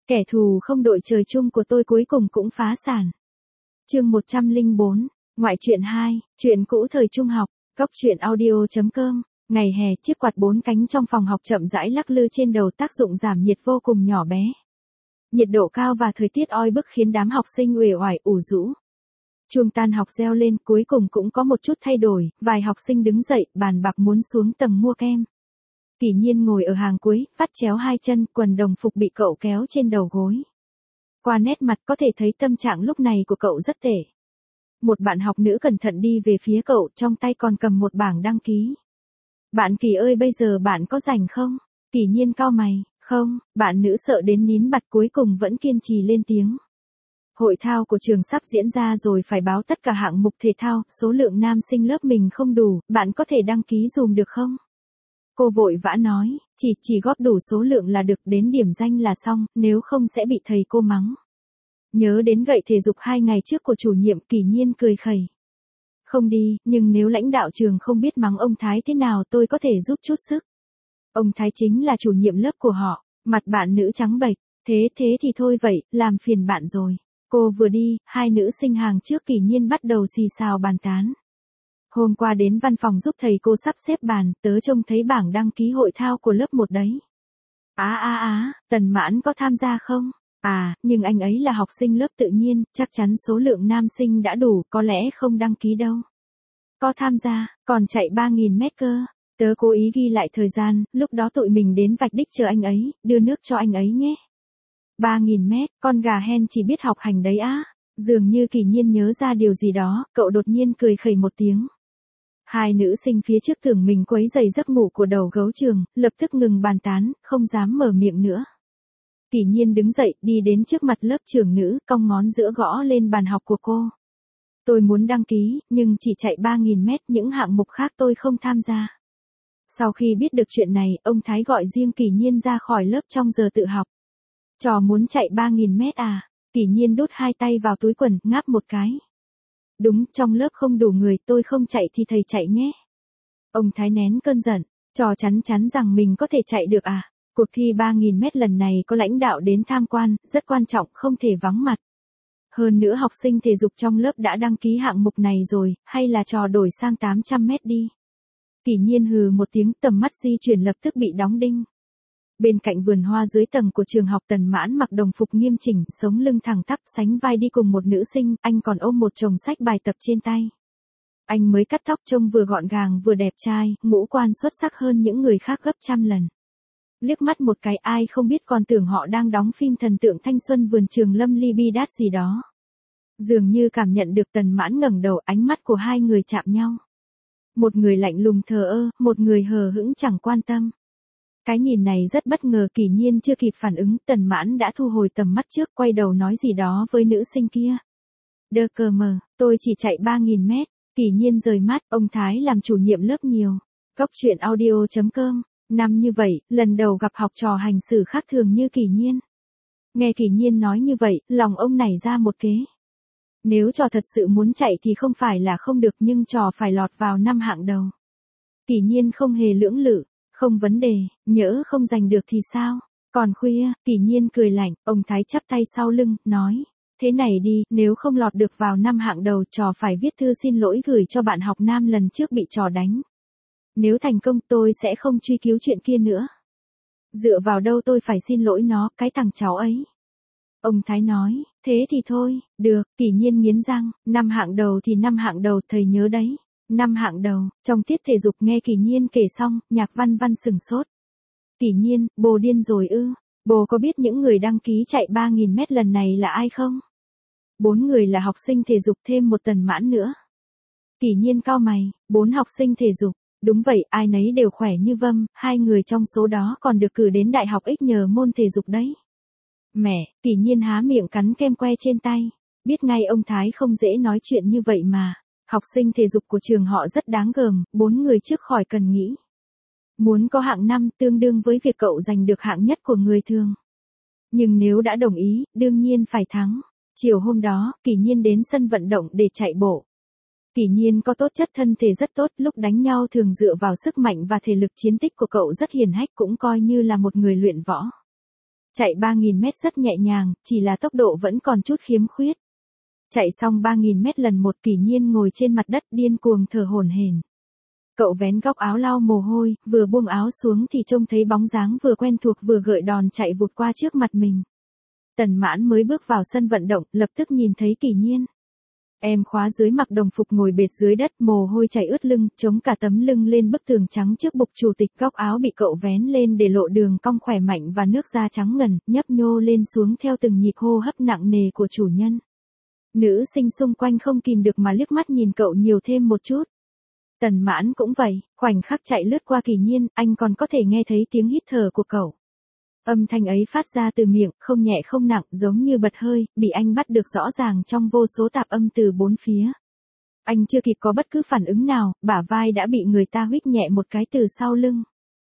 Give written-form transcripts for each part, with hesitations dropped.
Kẻ thù không đội trời chung của tôi cuối cùng cũng phá sản. Chương 104, Ngoại truyện 2, chuyện cũ thời trung học, Cóc truyện audio.com. Ngày hè, chiếc quạt 4 cánh trong phòng học chậm rãi lắc lư trên đầu, tác dụng giảm nhiệt vô cùng nhỏ bé. Nhiệt độ cao và thời tiết oi bức khiến đám học sinh uể oải ủ rũ. Chuông tan học reo lên, cuối cùng cũng có một chút thay đổi, vài học sinh đứng dậy, bàn bạc muốn xuống tầng mua kem. Kỷ Nhiên ngồi ở hàng cuối, vắt chéo hai chân, quần đồng phục bị cậu kéo trên đầu gối. Qua nét mặt có thể thấy tâm trạng lúc này của cậu rất tệ. Một bạn học nữ cẩn thận đi về phía cậu, trong tay còn cầm một bảng đăng ký. Bạn Kỳ ơi, bây giờ bạn có rảnh không? Kỷ Nhiên cau mày. Không, bạn nữ sợ đến nín bặt cuối cùng vẫn kiên trì lên tiếng. Hội thao của trường sắp diễn ra rồi, phải báo tất cả hạng mục thể thao, số lượng nam sinh lớp mình không đủ, bạn có thể đăng ký dùm được không? Cô vội vã nói, chỉ góp đủ số lượng là được, đến điểm danh là xong, nếu không sẽ bị thầy cô mắng. Nhớ đến gậy thể dục 2 ngày trước của chủ nhiệm, Kỷ Nhiên cười khẩy. Không đi, nhưng nếu lãnh đạo trường không biết mắng ông Thái thế nào tôi có thể giúp chút sức. Ông Thái chính là chủ nhiệm lớp của họ. Mặt bạn nữ trắng bệch, thế thì thôi vậy, làm phiền bạn rồi. Cô vừa đi, hai nữ sinh hàng trước Kỷ Nhiên bắt đầu xì xào bàn tán. Hôm qua đến văn phòng giúp thầy cô sắp xếp bàn, tớ trông thấy bảng đăng ký hội thao của lớp 1 đấy. Tần Mãn có tham gia không? Nhưng anh ấy là học sinh lớp tự nhiên, chắc chắn số lượng nam sinh đã đủ, có lẽ không đăng ký đâu. Có tham gia, còn chạy 3.000 mét cơ. Tớ cố ý ghi lại thời gian, lúc đó tụi mình đến vạch đích chờ anh ấy, đưa nước cho anh ấy nhé. 3.000 mét, con gà hen chỉ biết học hành đấy á. Dường như Kỷ Nhiên nhớ ra điều gì đó, cậu đột nhiên cười khẩy một tiếng. Hai nữ sinh phía trước tưởng mình quấy rầy giấc ngủ của đầu gấu trường, lập tức ngừng bàn tán, không dám mở miệng nữa. Kỷ Nhiên đứng dậy, đi đến trước mặt lớp trưởng nữ, cong ngón giữa gõ lên bàn học của cô. Tôi muốn đăng ký, nhưng chỉ chạy 3.000 mét, những hạng mục khác tôi không tham gia. Sau khi biết được chuyện này, ông Thái gọi riêng Kỷ Nhiên ra khỏi lớp trong giờ tự học. Trò muốn chạy 3.000 mét à? Kỷ Nhiên đút hai tay vào túi quần, ngáp một cái. Đúng, trong lớp không đủ người, tôi không chạy thì thầy chạy nhé. Ông Thái nén cơn giận, trò chắn rằng mình có thể chạy được à? Cuộc thi 3.000 mét lần này có lãnh đạo đến tham quan, rất quan trọng, không thể vắng mặt. Hơn nữa học sinh thể dục trong lớp đã đăng ký hạng mục này rồi, hay là trò đổi sang 800 mét đi. Kỷ Nhiên hừ một tiếng, tầm mắt di chuyển lập tức bị đóng đinh. Bên cạnh vườn hoa dưới tầng của trường học, Tần Mãn mặc đồng phục nghiêm chỉnh, sống lưng thẳng tắp, sánh vai đi cùng một nữ sinh, anh còn ôm một chồng sách bài tập trên tay. Anh mới cắt tóc, trông vừa gọn gàng vừa đẹp trai, ngũ quan xuất sắc hơn những người khác gấp trăm lần. Liếc mắt một cái ai không biết còn tưởng họ đang đóng phim thần tượng thanh xuân vườn trường Lâm Ly Bi Đát gì đó. Dường như cảm nhận được Tần Mãn ngẩng đầu, ánh mắt của hai người chạm nhau. Một người lạnh lùng thờ ơ, một người hờ hững chẳng quan tâm. Cái nhìn này rất bất ngờ, Kỷ Nhiên chưa kịp phản ứng, Tần Mãn đã thu hồi tầm mắt trước, quay đầu nói gì đó với nữ sinh kia. Đơ cờ mờ, tôi chỉ chạy 3.000 mét, Kỷ Nhiên rời mắt, ông Thái làm chủ nhiệm lớp nhiều. Cóc truyện audio.com, năm như vậy, lần đầu gặp học trò hành xử khác thường như Kỷ Nhiên. Nghe Kỷ Nhiên nói như vậy, lòng ông nảy ra một kế. Nếu trò thật sự muốn chạy thì không phải là không được, nhưng trò phải lọt vào 5 hạng đầu. Kỷ Nhiên không hề lưỡng lự, không vấn đề, nhỡ không giành được thì sao? Còn khuya, Kỷ Nhiên cười lạnh, ông Thái chắp tay sau lưng, nói. Thế này đi, nếu không lọt được vào 5 hạng đầu, trò phải viết thư xin lỗi gửi cho bạn học nam lần trước bị trò đánh. Nếu thành công tôi sẽ không truy cứu chuyện kia nữa. Dựa vào đâu tôi phải xin lỗi nó, cái thằng cháu ấy. Ông Thái nói, thế thì thôi, được. Kỷ Nhiên nghiến răng, 5 hạng đầu thì 5 hạng đầu, thầy nhớ đấy. 5 hạng đầu, trong tiết thể dục nghe Kỷ Nhiên kể xong, Nhạc Văn Văn sửng sốt. Kỷ Nhiên, bồ điên rồi ư? Bồ có biết những người đăng ký chạy 3.000 mét lần này là ai không? 4 người là học sinh thể dục thêm một Tần Mãn nữa. Kỷ Nhiên cau mày, 4 học sinh thể dục. Đúng vậy, ai nấy đều khỏe như vâm, 2 người trong số đó còn được cử đến đại học X nhờ môn thể dục đấy. Mẹ, Kỷ Nhiên há miệng cắn kem que trên tay. Biết ngay ông Thái không dễ nói chuyện như vậy mà. Học sinh thể dục của trường họ rất đáng gờm, 4 người trước khỏi cần nghĩ. Muốn có hạng 5 tương đương với việc cậu giành được hạng nhất của người thường. Nhưng nếu đã đồng ý, đương nhiên phải thắng. Chiều hôm đó, Kỷ Nhiên đến sân vận động để chạy bộ. Kỷ Nhiên có tố chất thân thể rất tốt, lúc đánh nhau thường dựa vào sức mạnh và thể lực, chiến tích của cậu rất hiển hách, cũng coi như là một người luyện võ. Chạy 3.000 mét rất nhẹ nhàng, chỉ là tốc độ vẫn còn chút khiếm khuyết. Chạy xong 3.000 mét lần một Kỷ Nhiên ngồi trên mặt đất điên cuồng thở hổn hển. Cậu vén góc áo lau mồ hôi, vừa buông áo xuống thì trông thấy bóng dáng vừa quen thuộc vừa gợi đòn chạy vụt qua trước mặt mình. Tần Mãn mới bước vào sân vận động, lập tức nhìn thấy Kỷ Nhiên. Em khóa dưới mặc đồng phục ngồi bệt dưới đất, mồ hôi chảy ướt lưng, chống cả tấm lưng lên bức tường trắng trước bục chủ tịch, góc áo bị cậu vén lên để lộ đường cong khỏe mạnh và nước da trắng ngần, nhấp nhô lên xuống theo từng nhịp hô hấp nặng nề của chủ nhân. Nữ sinh xung quanh không kìm được mà liếc mắt nhìn cậu nhiều thêm một chút. Tần Mãn cũng vậy, khoảnh khắc chạy lướt qua Kỷ Nhiên, anh còn có thể nghe thấy tiếng hít thở của cậu. Âm thanh ấy phát ra từ miệng, không nhẹ không nặng, giống như bật hơi, bị anh bắt được rõ ràng trong vô số tạp âm từ bốn phía. Anh chưa kịp có bất cứ phản ứng nào, bả vai đã bị người ta huých nhẹ một cái từ sau lưng.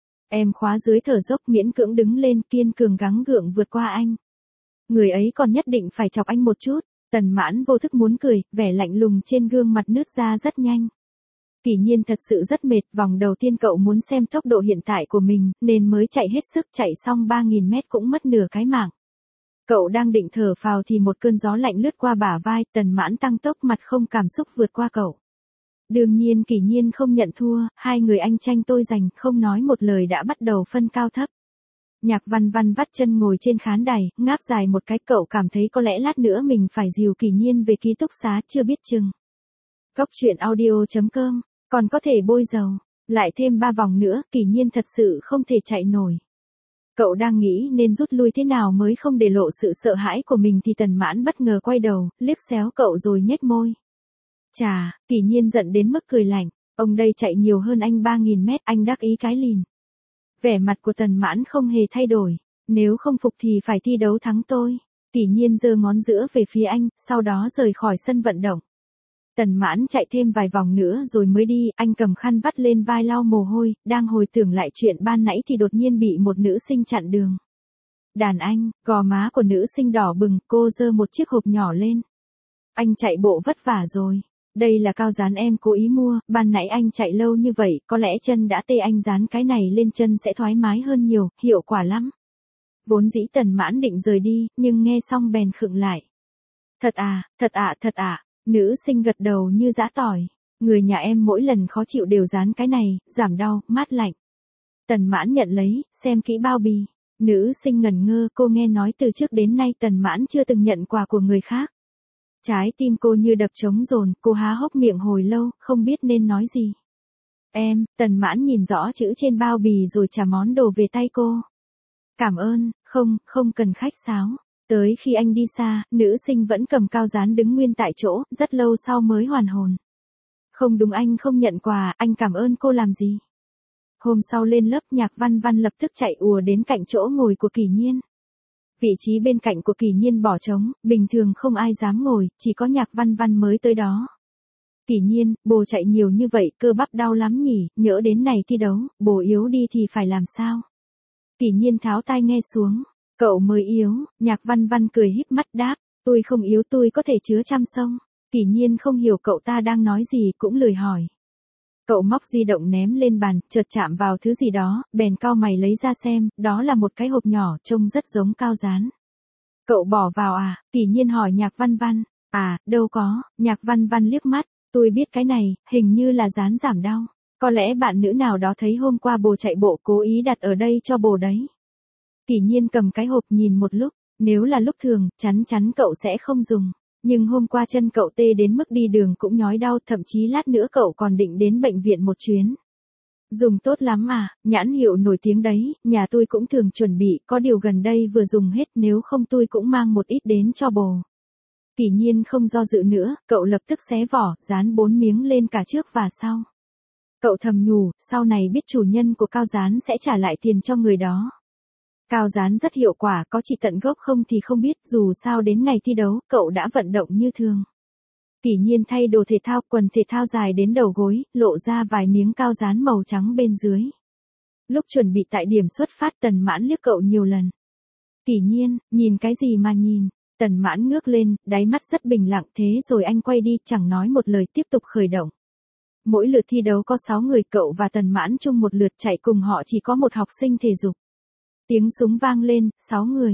Em khóa dưới thở dốc miễn cưỡng đứng lên, kiên cường gắng gượng vượt qua anh. Người ấy còn nhất định phải chọc anh một chút. Tần Mãn vô thức muốn cười, vẻ lạnh lùng trên gương mặt nứt ra rất nhanh. Kỷ Nhiên thật sự rất mệt, vòng đầu tiên cậu muốn xem tốc độ hiện tại của mình, nên mới chạy hết sức, chạy xong 3.000 mét cũng mất nửa cái mạng. Cậu đang định thở phào thì một cơn gió lạnh lướt qua bả vai, Tần Mãn tăng tốc mặt không cảm xúc vượt qua cậu. Đương nhiên Kỷ Nhiên không nhận thua, hai người anh tranh tôi giành, không nói một lời đã bắt đầu phân cao thấp. Nhạc Văn Văn vắt chân ngồi trên khán đài, ngáp dài một cái, cậu cảm thấy có lẽ lát nữa mình phải dìu Kỷ Nhiên về ký túc xá chưa biết chừng. Cóc truyện audio.com, còn có thể bôi dầu, lại thêm 3 vòng nữa, Kỷ Nhiên thật sự không thể chạy nổi. Cậu đang nghĩ nên rút lui thế nào mới không để lộ sự sợ hãi của mình thì Tần Mãn bất ngờ quay đầu, liếc xéo cậu rồi nhếch môi. Chà, Kỷ Nhiên giận đến mức cười lạnh, ông đây chạy nhiều hơn anh 3.000 mét, anh đắc ý cái lìn. Vẻ mặt của Tần Mãn không hề thay đổi, nếu không phục thì phải thi đấu thắng tôi. Kỷ Nhiên giơ ngón giữa về phía anh, sau đó rời khỏi sân vận động. Tần Mãn chạy thêm vài vòng nữa rồi mới đi, anh cầm khăn vắt lên vai lau mồ hôi, đang hồi tưởng lại chuyện ban nãy thì đột nhiên bị một nữ sinh chặn đường. Đàn anh, gò má của nữ sinh đỏ bừng, cô giơ một chiếc hộp nhỏ lên. Anh chạy bộ vất vả rồi. Đây là cao dán em cố ý mua, ban nãy anh chạy lâu như vậy, có lẽ chân đã tê, anh dán cái này lên chân sẽ thoải mái hơn nhiều, hiệu quả lắm. Vốn dĩ Tần Mãn định rời đi, nhưng nghe xong bèn khựng lại. Thật à, thật à, thật à, nữ sinh gật đầu như giã tỏi. Người nhà em mỗi lần khó chịu đều dán cái này, giảm đau, mát lạnh. Tần Mãn nhận lấy, xem kỹ bao bì. Nữ sinh ngẩn ngơ, cô nghe nói từ trước đến nay Tần Mãn chưa từng nhận quà của người khác. Trái tim cô như đập trống dồn, cô há hốc miệng hồi lâu, không biết nên nói gì. Em, Tần Mãn nhìn rõ chữ trên bao bì rồi trả món đồ về tay cô. Cảm ơn, không cần khách sáo. Tới khi anh đi xa, nữ sinh vẫn cầm cao dán đứng nguyên tại chỗ, rất lâu sau mới hoàn hồn. Không đúng, anh không nhận quà, anh cảm ơn cô làm gì? Hôm sau lên lớp, Nhạc Văn Văn lập tức chạy ùa đến cạnh chỗ ngồi của Kỷ Nhiên. Vị trí bên cạnh của Kỷ Nhiên bỏ trống, bình thường không ai dám ngồi, chỉ có Nhạc Văn Văn mới tới đó. Kỷ Nhiên, bồ chạy nhiều như vậy, cơ bắp đau lắm nhỉ, nhỡ đến này thi đấu, bồ yếu đi thì phải làm sao? Kỷ Nhiên tháo tai nghe xuống, cậu mới yếu, Nhạc Văn Văn cười híp mắt đáp, tôi không yếu, tôi có thể chứa trăm sông. Kỷ Nhiên không hiểu cậu ta đang nói gì cũng lười hỏi. Cậu móc di động ném lên bàn, chợt chạm vào thứ gì đó, bèn cau mày lấy ra xem, đó là một cái hộp nhỏ, trông rất giống cao dán. Cậu bỏ vào à? Kỷ Nhiên hỏi Nhạc Văn Văn. À, đâu có, Nhạc Văn Văn liếc mắt, tôi biết cái này, hình như là dán giảm đau. Có lẽ bạn nữ nào đó thấy hôm qua bồ chạy bộ cố ý đặt ở đây cho bồ đấy. Kỷ Nhiên cầm cái hộp nhìn một lúc, nếu là lúc thường, chắn cậu sẽ không dùng. Nhưng hôm qua chân cậu tê đến mức đi đường cũng nhói đau, thậm chí lát nữa cậu còn định đến bệnh viện một chuyến. Dùng tốt lắm à, nhãn hiệu nổi tiếng đấy, nhà tôi cũng thường chuẩn bị, có điều gần đây vừa dùng hết, nếu không tôi cũng mang một ít đến cho bồ. Kỷ Nhiên không do dự nữa, cậu lập tức xé vỏ, dán 4 miếng lên cả trước và sau. Cậu thầm nhủ, sau này biết chủ nhân của cao dán sẽ trả lại tiền cho người đó. Cao dán rất hiệu quả, có trị tận gốc không thì không biết, dù sao đến ngày thi đấu, cậu đã vận động như thường. Kỷ Nhiên thay đồ thể thao, quần thể thao dài đến đầu gối, lộ ra vài miếng cao dán màu trắng bên dưới. Lúc chuẩn bị tại điểm xuất phát, Tần Mãn liếc cậu nhiều lần. Kỷ Nhiên, nhìn cái gì mà nhìn? Tần Mãn ngước lên, đáy mắt rất bình lặng, thế rồi anh quay đi, chẳng nói một lời, tiếp tục khởi động. Mỗi lượt thi đấu có 6 người, cậu và Tần Mãn chung một lượt chạy, cùng họ chỉ có một học sinh thể dục. Tiếng súng vang lên, 6 người.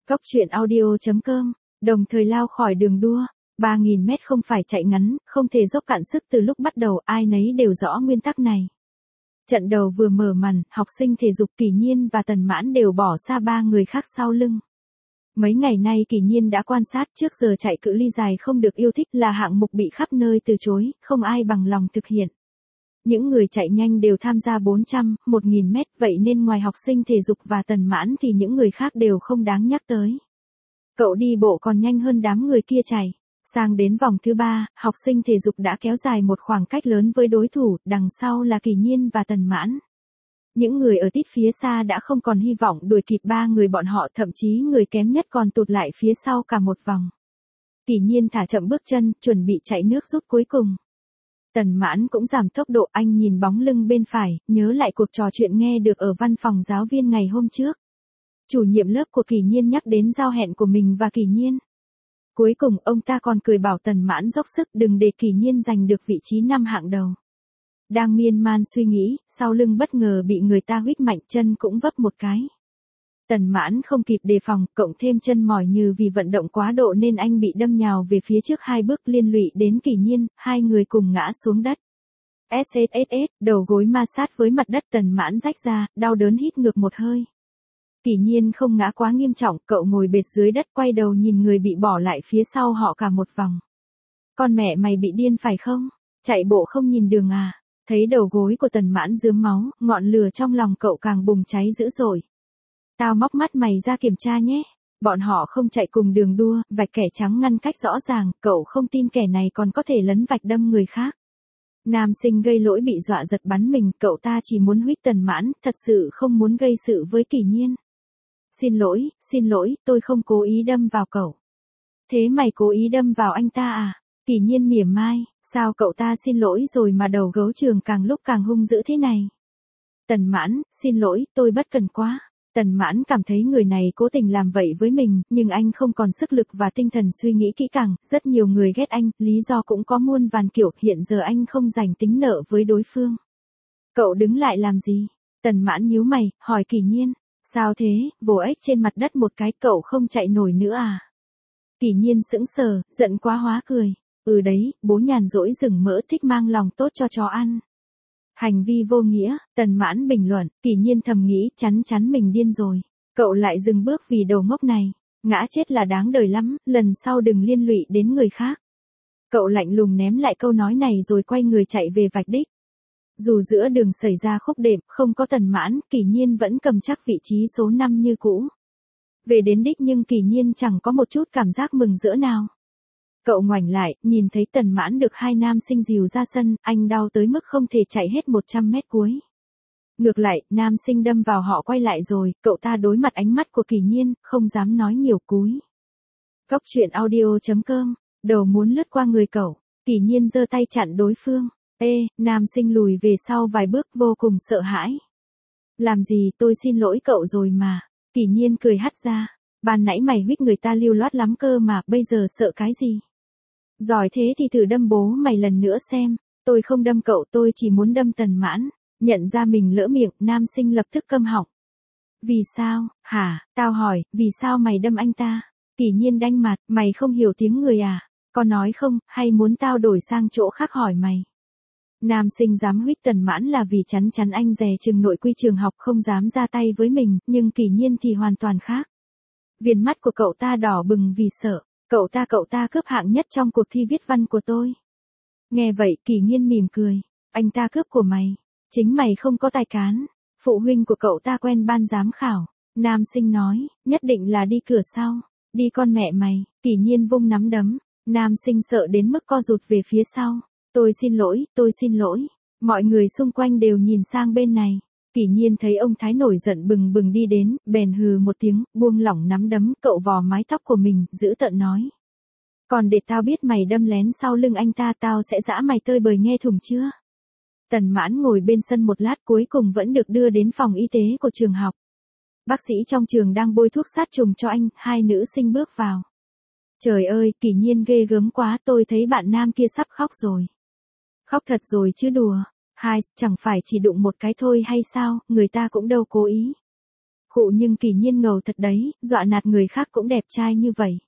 Cốc truyện audio.com, đồng thời lao khỏi đường đua. 3.000 mét không phải chạy ngắn, không thể dốc cạn sức từ lúc bắt đầu, ai nấy đều rõ nguyên tắc này. Trận đầu vừa mở màn, học sinh thể dục Kỳ Nhiên và Tần Mãn đều bỏ xa 3 người khác sau lưng. Mấy ngày nay Kỳ Nhiên đã quan sát, trước giờ chạy cự ly dài không được yêu thích, là hạng mục bị khắp nơi từ chối, không ai bằng lòng thực hiện. Những người chạy nhanh đều tham gia 400, 1.000 mét, vậy nên ngoài học sinh thể dục và Tần Mãn thì những người khác đều không đáng nhắc tới. Cậu đi bộ còn nhanh hơn đám người kia chạy. Sang đến vòng thứ 3, học sinh thể dục đã kéo dài một khoảng cách lớn với đối thủ, đằng sau là Kỳ Nhiên và Tần Mãn. Những người ở tít phía xa đã không còn hy vọng đuổi kịp 3 người bọn họ, thậm chí người kém nhất còn tụt lại phía sau cả một vòng. Kỳ Nhiên thả chậm bước chân, chuẩn bị chạy nước rút cuối cùng. Tần Mãn cũng giảm tốc độ, anh nhìn bóng lưng bên phải, nhớ lại cuộc trò chuyện nghe được ở văn phòng giáo viên ngày hôm trước. Chủ nhiệm lớp của Kỳ Nhiên nhắc đến giao hẹn của mình và Kỳ Nhiên. Cuối cùng ông ta còn cười bảo Tần Mãn dốc sức đừng để Kỳ Nhiên giành được vị trí 5 hạng đầu. Đang miên man suy nghĩ, sau lưng bất ngờ bị người ta huých mạnh, chân cũng vấp một cái. Tần Mãn không kịp đề phòng, cộng thêm chân mỏi như vì vận động quá độ nên anh bị đâm nhào về phía trước 2 bước, liên lụy đến Kỳ Nhiên, hai người cùng ngã xuống đất. SSSS, đầu gối ma sát với mặt đất, Tần Mãn rách ra, đau đớn hít ngược một hơi. Kỳ Nhiên không ngã quá nghiêm trọng, cậu ngồi bệt dưới đất quay đầu nhìn người bị bỏ lại phía sau họ cả một vòng. Con mẹ mày bị điên phải không? Chạy bộ không nhìn đường à? Thấy đầu gối của Tần Mãn rướm máu, ngọn lửa trong lòng cậu càng bùng cháy dữ dội. Tao móc mắt mày ra kiểm tra nhé. Bọn họ không chạy cùng đường đua, vạch kẻ trắng ngăn cách rõ ràng, cậu không tin kẻ này còn có thể lấn vạch đâm người khác. Nam sinh gây lỗi bị dọa giật bắn mình, cậu ta chỉ muốn huých Tần Mãn, thật sự không muốn gây sự với Kỳ Nhiên. Xin lỗi, tôi không cố ý đâm vào cậu. Thế mày cố ý đâm vào anh ta à? Kỳ Nhiên mỉa mai, sao cậu ta xin lỗi rồi mà đầu gấu trường càng lúc càng hung dữ thế này? Tần Mãn, xin lỗi, tôi bất cần quá. Tần Mãn cảm thấy người này cố tình làm vậy với mình, nhưng anh không còn sức lực và tinh thần suy nghĩ kỹ càng, rất nhiều người ghét anh, lý do cũng có muôn vàn kiểu, hiện giờ anh không dành tính nợ với đối phương. Cậu đứng lại làm gì? Tần Mãn nhíu mày, hỏi Kỳ Nhiên. Sao thế, vồ ếch trên mặt đất một cái, cậu không chạy nổi nữa à? Kỳ Nhiên sững sờ, giận quá hóa cười. Ừ đấy, bố nhàn rỗi rừng mỡ thích mang lòng tốt cho chó ăn. Hành vi vô nghĩa, Tần Mãn bình luận, Kỳ Nhiên thầm nghĩ chắn mình điên rồi. Cậu lại dừng bước vì đầu ngốc này. Ngã chết là đáng đời lắm, lần sau đừng liên lụy đến người khác. Cậu lạnh lùng ném lại câu nói này rồi quay người chạy về vạch đích. Dù giữa đường xảy ra khúc đệm, không có Tần Mãn, Kỳ Nhiên vẫn cầm chắc vị trí số 5 như cũ. Về đến đích nhưng Kỳ Nhiên chẳng có một chút cảm giác mừng rỡ nào. Cậu ngoảnh lại, nhìn thấy Tần Mãn được 2 nam sinh dìu ra sân, anh đau tới mức không thể chạy hết 100 mét cuối. Ngược lại, nam sinh đâm vào họ quay lại rồi, cậu ta đối mặt ánh mắt của Kỳ Nhiên, không dám nói nhiều cúi. Cốc truyện audio.com, đầu muốn lướt qua người cậu, Kỳ Nhiên giơ tay chặn đối phương. Nam sinh lùi về sau vài bước vô cùng sợ hãi. Làm gì, tôi xin lỗi cậu rồi mà. Kỳ Nhiên cười hắt ra. Ban nãy mày huých người ta lưu loát lắm cơ mà, bây giờ sợ cái gì? Giỏi thế thì thử đâm bố mày lần nữa xem. Tôi không đâm cậu, tôi chỉ muốn đâm Tần Mãn. Nhận ra mình lỡ miệng, nam sinh lập tức câm họng. Vì sao, hả, tao hỏi, vì sao mày đâm anh ta? Kỳ Nhiên đanh mặt, mày không hiểu tiếng người à? Có nói không, hay muốn tao đổi sang chỗ khác hỏi mày? Nam sinh dám huých Tần Mãn là vì chắn anh dè chừng nội quy trường học không dám ra tay với mình, nhưng Kỳ Nhiên thì hoàn toàn khác. Viền mắt của cậu ta đỏ bừng vì sợ, cậu ta cướp hạng nhất trong cuộc thi viết văn của tôi. Nghe vậy Kỳ Nhiên mỉm cười, anh ta cướp của mày, chính mày không có tài cán, phụ huynh của cậu ta quen ban giám khảo. Nam sinh nói, nhất định là đi cửa sau, đi con mẹ mày, Kỳ Nhiên vung nắm đấm, nam sinh sợ đến mức co rụt về phía sau. Tôi xin lỗi. Mọi người xung quanh đều nhìn sang bên này. Kỳ Nhiên thấy ông Thái nổi giận bừng bừng đi đến, bèn hừ một tiếng, buông lỏng nắm đấm, cậu vò mái tóc của mình, giữ tợn nói. Còn để tao biết mày đâm lén sau lưng anh ta, tao sẽ giã mày tơi bời nghe thùng chưa? Tần Mãn ngồi bên sân một lát cuối cùng vẫn được đưa đến phòng y tế của trường học. Bác sĩ trong trường đang bôi thuốc sát trùng cho anh, 2 nữ sinh bước vào. Trời ơi, Kỳ Nhiên ghê gớm quá, tôi thấy bạn nam kia sắp khóc rồi. Khóc thật rồi chứ đùa, chẳng phải chỉ đụng một cái thôi hay sao, người ta cũng đâu cố ý. Khụ nhưng Kỳ Nhiên ngầu thật đấy, dọa nạt người khác cũng đẹp trai như vậy.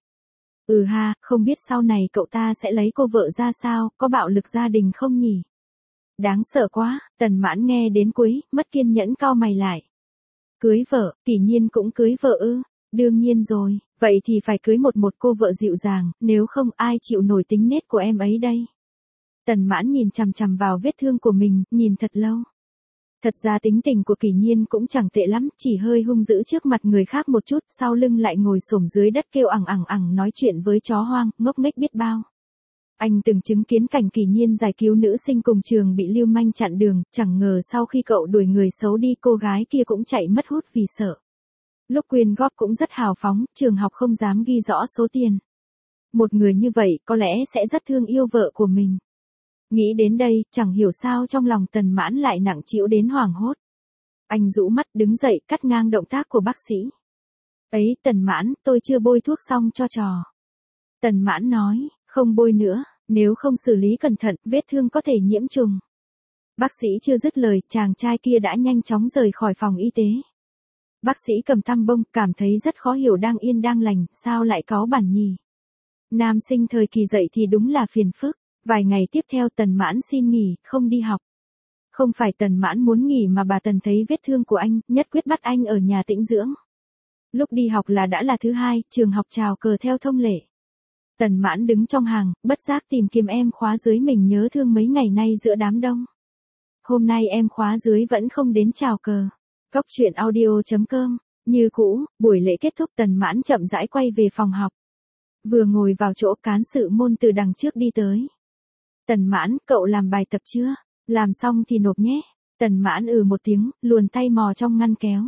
Ừ ha, không biết sau này cậu ta sẽ lấy cô vợ ra sao, có bạo lực gia đình không nhỉ? Đáng sợ quá, Tần Mãn nghe đến cuối, mất kiên nhẫn cau mày lại. Cưới vợ, Kỳ Nhiên cũng cưới vợ ư? Đương nhiên rồi, vậy thì phải cưới một cô vợ dịu dàng, nếu không ai chịu nổi tính nết của em ấy đây. Tần Mãn nhìn chằm chằm vào vết thương của mình, nhìn thật lâu. Thật ra tính tình của Kỳ Nhiên cũng chẳng tệ lắm, chỉ hơi hung dữ trước mặt người khác một chút, sau lưng lại ngồi xổm dưới đất kêu ẳng ẳng ẳng nói chuyện với chó hoang, ngốc nghếch biết bao. Anh từng chứng kiến cảnh Kỳ Nhiên giải cứu nữ sinh cùng trường bị lưu manh chặn đường, chẳng ngờ sau khi cậu đuổi người xấu đi cô gái kia cũng chạy mất hút vì sợ. Lúc quyên góp cũng rất hào phóng, trường học không dám ghi rõ số tiền. Một người như vậy có lẽ sẽ rất thương yêu vợ của mình. Nghĩ đến đây, chẳng hiểu sao trong lòng Tần Mãn lại nặng trĩu đến hoảng hốt. Anh rũ mắt đứng dậy cắt ngang động tác của bác sĩ. Ấy Tần Mãn, tôi chưa bôi thuốc xong cho trò. Tần Mãn nói, không bôi nữa, nếu không xử lý cẩn thận, vết thương có thể nhiễm trùng. Bác sĩ chưa dứt lời, chàng trai kia đã nhanh chóng rời khỏi phòng y tế. Bác sĩ cầm tăm bông, cảm thấy rất khó hiểu đang yên đang lành, sao lại cáu bản nhỉ? Nam sinh thời kỳ dậy thì đúng là phiền phức. Vài ngày tiếp theo Tần Mãn xin nghỉ, không đi học. Không phải Tần Mãn muốn nghỉ mà bà Tần thấy vết thương của anh, nhất quyết bắt anh ở nhà tĩnh dưỡng. Lúc đi học là đã là thứ hai, trường học chào cờ theo thông lệ. Tần Mãn đứng trong hàng, bất giác tìm kiếm em khóa dưới mình nhớ thương mấy ngày nay giữa đám đông. Hôm nay em khóa dưới vẫn không đến chào cờ. Cóc truyện audio.com. Như cũ, buổi lễ kết thúc Tần Mãn chậm rãi quay về phòng học. Vừa ngồi vào chỗ cán sự môn từ đằng trước đi tới. Tần Mãn, cậu làm bài tập chưa? Làm xong thì nộp nhé. Tần Mãn một tiếng, luồn tay mò trong ngăn kéo.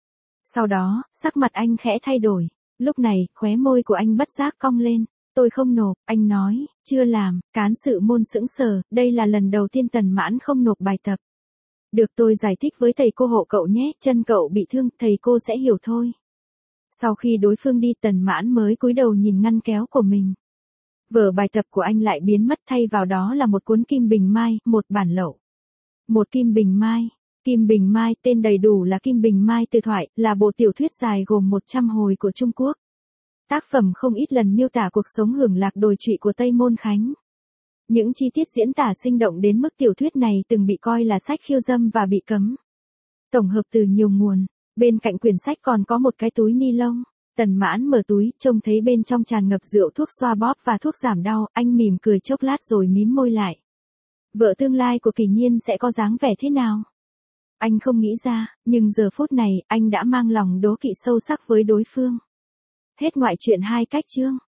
Sau đó, sắc mặt anh khẽ thay đổi. Lúc này, khóe môi của anh bất giác cong lên. Tôi không nộp, anh nói, chưa làm, cán sự môn sững sờ, đây là lần đầu tiên Tần Mãn không nộp bài tập. Được tôi giải thích với thầy cô hộ cậu nhé, chân cậu bị thương, thầy cô sẽ hiểu thôi. Sau khi đối phương đi Tần Mãn mới cúi đầu nhìn ngăn kéo của mình. Vở bài tập của anh lại biến mất thay vào đó là một cuốn Kim Bình Mai, một bản lậu. Một Kim Bình Mai. Kim Bình Mai tên đầy đủ là Kim Bình Mai Từ Thoại, là bộ tiểu thuyết dài gồm 100 hồi của Trung Quốc. Tác phẩm không ít lần miêu tả cuộc sống hưởng lạc đồi trụy của Tây Môn Khánh. Những chi tiết diễn tả sinh động đến mức tiểu thuyết này từng bị coi là sách khiêu dâm và bị cấm. Tổng hợp từ nhiều nguồn, bên cạnh quyển sách còn có một cái túi ni lông. Tần Mãn mở túi, trông thấy bên trong tràn ngập rượu thuốc xoa bóp và thuốc giảm đau, anh mỉm cười chốc lát rồi mím môi lại. Vợ tương lai của Kỳ Nhiên sẽ có dáng vẻ thế nào? Anh không nghĩ ra, nhưng giờ phút này, anh đã mang lòng đố kỵ sâu sắc với đối phương. Hết ngoại truyện 2 cách chương.